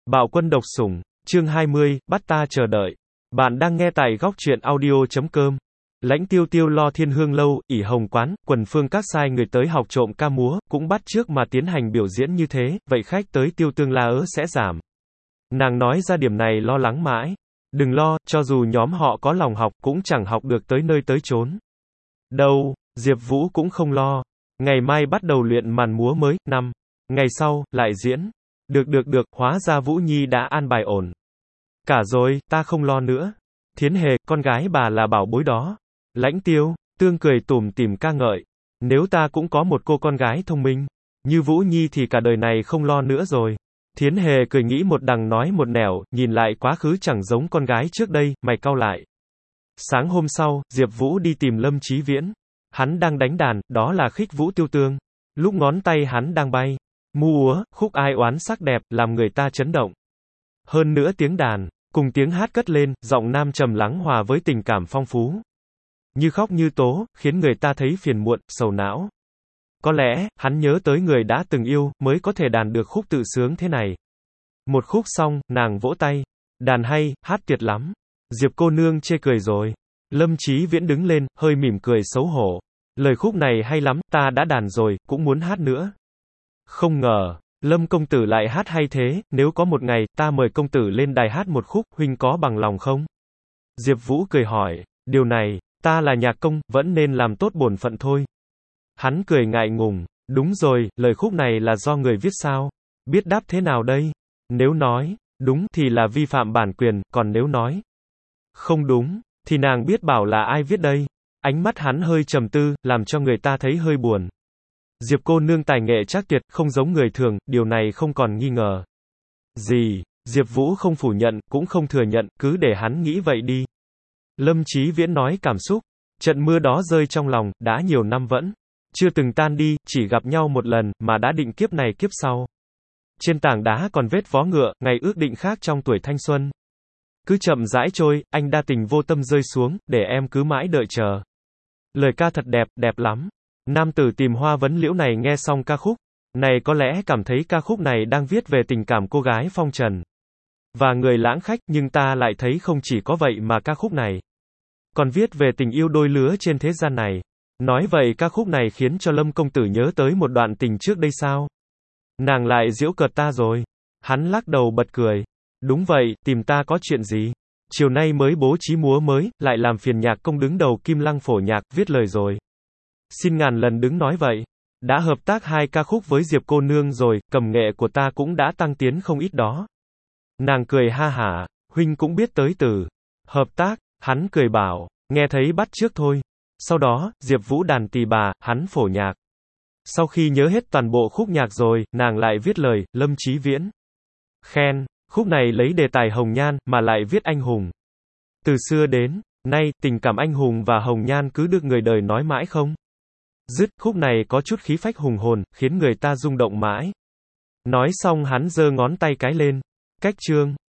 Bạo quân độc sủng, chương 20, bắt ta chờ đợi. Bạn đang nghe tại góc truyện audio.com. Lãnh Tiêu Tiêu lo Thiên Hương lâu, ỷ Hồng quán, quần phương các sai người tới học trộm ca múa, cũng bắt chước mà tiến hành biểu diễn như thế, vậy khách tới Tiêu Tương La ớ sẽ giảm. Nàng nói ra điểm này lo lắng mãi. Đừng lo, cho dù nhóm họ có lòng học, cũng chẳng học được tới nơi tới chốn. Đâu, Diệp Vũ cũng không lo. Ngày mai bắt đầu luyện màn múa mới, ngày sau, lại diễn. Được, hóa ra Vũ Nhi đã an bài ổn. Cả rồi, ta không lo nữa. Thiến Hề, con gái bà là bảo bối đó. Lãnh Tiêu, Tương cười tủm tỉm ca ngợi. Nếu ta cũng có một cô con gái thông minh, như Vũ Nhi thì cả đời này không lo nữa rồi. Thiến Hề cười nghĩ một đằng nói một nẻo, nhìn lại quá khứ chẳng giống con gái trước đây, mày cau lại. Sáng hôm sau, Diệp Vũ đi tìm Lâm Chí Viễn. Hắn đang đánh đàn, đó là Khích Vũ Tiêu Tương. Lúc ngón tay hắn đang bay múa, khúc ai oán sắc đẹp, làm người ta chấn động. Hơn nữa tiếng đàn, cùng tiếng hát cất lên, giọng nam trầm lắng hòa với tình cảm phong phú. Như khóc như tố, khiến người ta thấy phiền muộn, sầu não. Có lẽ, hắn nhớ tới người đã từng yêu, mới có thể đàn được khúc tự sướng thế này. Một khúc xong, nàng vỗ tay. Đàn hay, hát tuyệt lắm. Diệp cô nương chê cười rồi. Lâm Chí Viễn đứng lên, hơi mỉm cười xấu hổ. Lời khúc này hay lắm, ta đã đàn rồi, cũng muốn hát nữa. Không ngờ, Lâm công tử lại hát hay thế, nếu có một ngày, ta mời công tử lên đài hát một khúc, huynh có bằng lòng không? Diệp Vũ cười hỏi, điều này, ta là nhạc công, vẫn nên làm tốt bổn phận thôi. Hắn cười ngại ngùng, đúng rồi, lời khúc này là do người viết sao? Biết đáp thế nào đây? Nếu nói, đúng, thì là vi phạm bản quyền, còn nếu nói, không đúng, thì nàng biết bảo là ai viết đây? Ánh mắt hắn hơi trầm tư, làm cho người ta thấy hơi buồn. Diệp cô nương tài nghệ trác tuyệt, không giống người thường, điều này không còn nghi ngờ. Gì? Diệp Vũ không phủ nhận, cũng không thừa nhận, cứ để hắn nghĩ vậy đi. Lâm Chí Viễn nói cảm xúc. Trận mưa đó rơi trong lòng, đã nhiều năm vẫn chưa từng tan đi, chỉ gặp nhau một lần, mà đã định kiếp này kiếp sau. Trên tảng đá còn vết vó ngựa, ngày ước định khác trong tuổi thanh xuân. Cứ chậm rãi trôi, anh đa tình vô tâm rơi xuống, để em cứ mãi đợi chờ. Lời ca thật đẹp, đẹp lắm. Nam tử tìm hoa vấn liễu này nghe xong ca khúc này có lẽ cảm thấy ca khúc này đang viết về tình cảm cô gái phong trần và người lãng khách, nhưng ta lại thấy không chỉ có vậy mà ca khúc này còn viết về tình yêu đôi lứa trên thế gian này. Nói vậy ca khúc này khiến cho Lâm công tử nhớ tới một đoạn tình trước đây sao? Nàng lại giễu cợt ta rồi. Hắn lắc đầu bật cười. Đúng vậy, tìm ta có chuyện gì? Chiều nay mới bố trí múa mới, lại làm phiền nhạc công đứng đầu Kim Lăng phổ nhạc, viết lời rồi. Xin ngàn lần đứng nói vậy. Đã hợp tác 2 ca khúc với Diệp cô nương rồi, cầm nghệ của ta cũng đã tăng tiến không ít đó. Nàng cười ha hả, huynh cũng biết tới từ hợp tác, hắn cười bảo, nghe thấy bắt chước thôi. Sau đó, Diệp Vũ đàn tỳ bà, hắn phổ nhạc. Sau khi nhớ hết toàn bộ khúc nhạc rồi, nàng lại viết lời, Lâm Chí Viễn khen, khúc này lấy đề tài hồng nhan, mà lại viết anh hùng. Từ xưa đến nay, tình cảm anh hùng và hồng nhan cứ được người đời nói mãi không dứt, khúc này có chút khí phách hùng hồn, khiến người ta rung động mãi. Nói xong hắn giơ ngón tay cái lên. Cách chương.